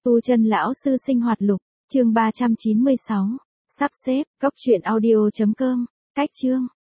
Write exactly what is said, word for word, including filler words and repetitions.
Tu chân lão sư sinh hoạt lục, chương ba trăm chín mươi sáu. Sắp xếp, cốc truyện audio chấm com, cách chương.